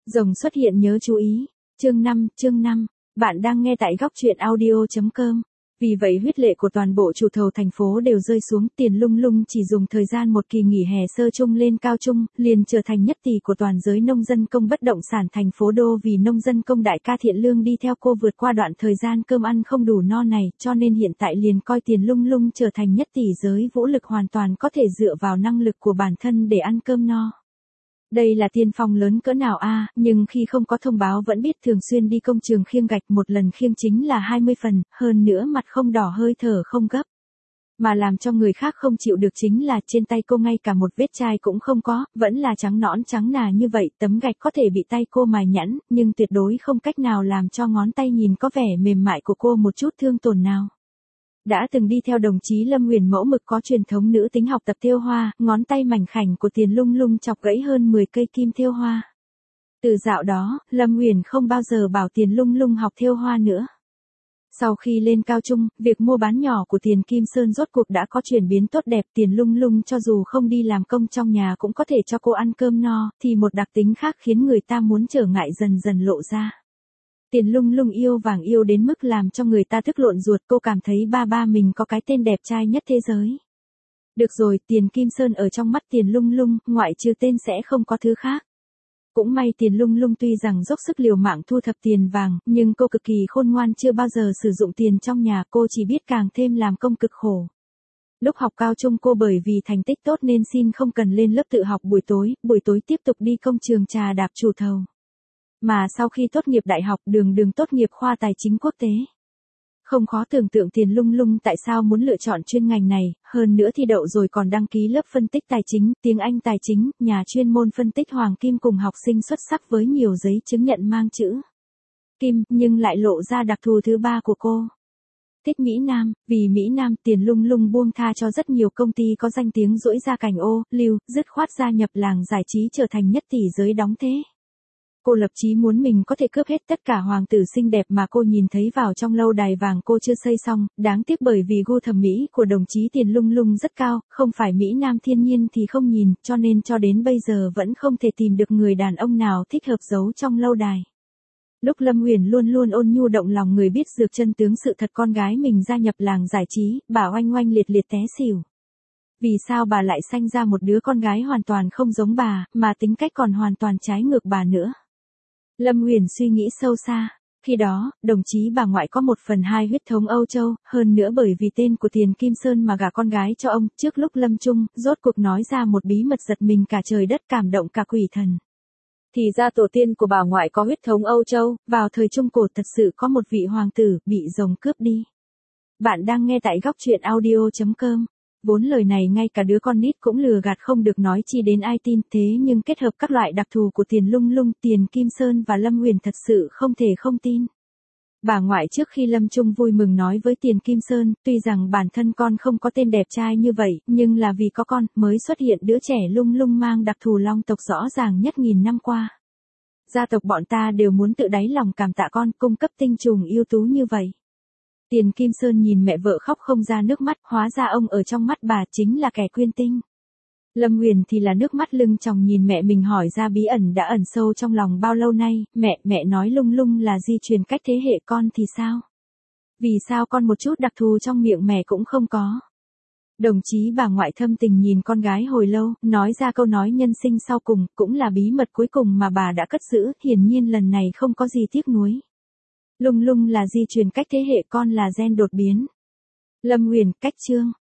Rồng xuất hiện nhớ chú ý. Chương 5, bạn đang nghe tại góc truyện audio.com. Vì vậy huyết lệ của toàn bộ chủ thầu thành phố đều rơi xuống, Tiền Lung Lung chỉ dùng thời gian một kỳ nghỉ hè sơ chung lên cao trung, liền trở thành nhất tỷ của toàn giới nông dân công bất động sản thành phố đô. Vì nông dân công đại ca Thiện Lương đi theo cô vượt qua đoạn thời gian cơm ăn không đủ no này, cho nên hiện tại liền coi Tiền Lung Lung trở thành nhất tỷ giới vũ lực hoàn toàn có thể dựa vào năng lực của bản thân để ăn cơm no. Đây là tiên phong lớn cỡ nào a, nhưng khi không có thông báo vẫn biết thường xuyên đi công trường khiêng gạch, một lần khiêng chính là 20 phần, hơn nữa mặt không đỏ hơi thở không gấp. Mà làm cho người khác không chịu được chính là trên tay cô ngay cả một vết chai cũng không có, vẫn là trắng nõn trắng nà như vậy, tấm gạch có thể bị tay cô mài nhẵn, nhưng tuyệt đối không cách nào làm cho ngón tay nhìn có vẻ mềm mại của cô một chút thương tổn nào. Đã từng đi theo đồng chí Lâm Huyền mẫu mực có truyền thống nữ tính học tập thêu hoa, ngón tay mảnh khảnh của Tiền Lung Lung chọc gãy hơn 10 cây kim thêu hoa. Từ dạo đó, Lâm Huyền không bao giờ bảo Tiền Lung Lung học thêu hoa nữa. Sau khi lên cao trung, việc mua bán nhỏ của Tiền Kim Sơn rốt cuộc đã có chuyển biến tốt đẹp. Tiền Lung Lung cho dù không đi làm công trong nhà cũng có thể cho cô ăn cơm no, thì một đặc tính khác khiến người ta muốn trở ngại dần dần lộ ra. Tiền Lung Lung yêu vàng yêu đến mức làm cho người ta tức lộn ruột, cô cảm thấy ba mình có cái tên đẹp trai nhất thế giới. Được rồi, Tiền Kim Sơn ở trong mắt Tiền Lung Lung, ngoại trừ tên sẽ không có thứ khác. Cũng may Tiền Lung Lung tuy rằng dốc sức liều mạng thu thập tiền vàng, nhưng cô cực kỳ khôn ngoan, chưa bao giờ sử dụng tiền trong nhà, cô chỉ biết càng thêm làm công cực khổ. Lúc học cao trung cô bởi vì thành tích tốt nên xin không cần lên lớp tự học buổi tối tiếp tục đi công trường trà đạp chủ thầu. Mà sau khi tốt nghiệp đại học đường tốt nghiệp khoa tài chính quốc tế. Không khó tưởng tượng Tiền Lung Lung tại sao muốn lựa chọn chuyên ngành này, hơn nữa thi đậu rồi còn đăng ký lớp phân tích tài chính, tiếng Anh tài chính, nhà chuyên môn phân tích Hoàng Kim cùng học sinh xuất sắc với nhiều giấy chứng nhận mang chữ Kim, nhưng lại lộ ra đặc thù thứ ba của cô. Thích Mỹ Nam, vì Mỹ Nam Tiền Lung Lung buông tha cho rất nhiều công ty có danh tiếng rỗi ra cảnh ô, lưu, dứt khoát gia nhập làng giải trí trở thành nhất tỷ giới đóng thế. Cô lập chí muốn mình có thể cướp hết tất cả hoàng tử xinh đẹp mà cô nhìn thấy vào trong lâu đài vàng cô chưa xây xong, đáng tiếc bởi vì gu thẩm mỹ của đồng chí Tiền Lung Lung rất cao, không phải Mỹ Nam thiên nhiên thì không nhìn, cho nên cho đến bây giờ vẫn không thể tìm được người đàn ông nào thích hợp giấu trong lâu đài. Lúc Lâm Huyền luôn luôn ôn nhu động lòng người biết dược chân tướng sự thật con gái mình gia nhập làng giải trí, bà oanh oanh liệt liệt té xỉu. Vì sao bà lại sanh ra một đứa con gái hoàn toàn không giống bà, mà tính cách còn hoàn toàn trái ngược bà nữa? Lâm Huyền suy nghĩ sâu xa. Khi đó, đồng chí bà ngoại có 1/2 huyết thống Âu Châu, hơn nữa bởi vì tên của Tiền Kim Sơn mà gả con gái cho ông, trước lúc lâm chung, rốt cuộc nói ra một bí mật giật mình cả trời đất, cảm động cả quỷ thần. Thì ra tổ tiên của bà ngoại có huyết thống Âu Châu, vào thời Trung Cổ thật sự có một vị hoàng tử, bị rồng cướp đi. Bạn đang nghe tại góc truyện audio.com. Vốn lời này ngay cả đứa con nít cũng lừa gạt không được, nói chi đến ai tin, thế nhưng kết hợp các loại đặc thù của Tiền Lung Lung, Tiền Kim Sơn và Lâm Huyền thật sự không thể không tin. Bà ngoại trước khi lâm chung vui mừng nói với Tiền Kim Sơn, tuy rằng bản thân con không có tên đẹp trai như vậy, nhưng là vì có con, mới xuất hiện đứa trẻ Lung Lung mang đặc thù long tộc rõ ràng nhất nghìn năm qua. Gia tộc bọn ta đều muốn tự đáy lòng cảm tạ con, cung cấp tinh trùng ưu tú như vậy. Tiền Kim Sơn nhìn mẹ vợ khóc không ra nước mắt, hóa ra ông ở trong mắt bà chính là kẻ quyên tinh. Lâm Huyền thì là nước mắt lưng tròng nhìn mẹ mình hỏi ra bí ẩn đã ẩn sâu trong lòng bao lâu nay. Mẹ nói Lung Lung là di truyền cách thế hệ, con thì sao? Vì sao con một chút đặc thù trong miệng mẹ cũng không có? Đồng chí bà ngoại thâm tình nhìn con gái hồi lâu, nói ra câu nói nhân sinh sau cùng, cũng là bí mật cuối cùng mà bà đã cất giữ, hiển nhiên lần này không có gì tiếc nuối. Lung Lung là di truyền cách thế hệ, con là gen đột biến. Lâm Huyền, cách chương.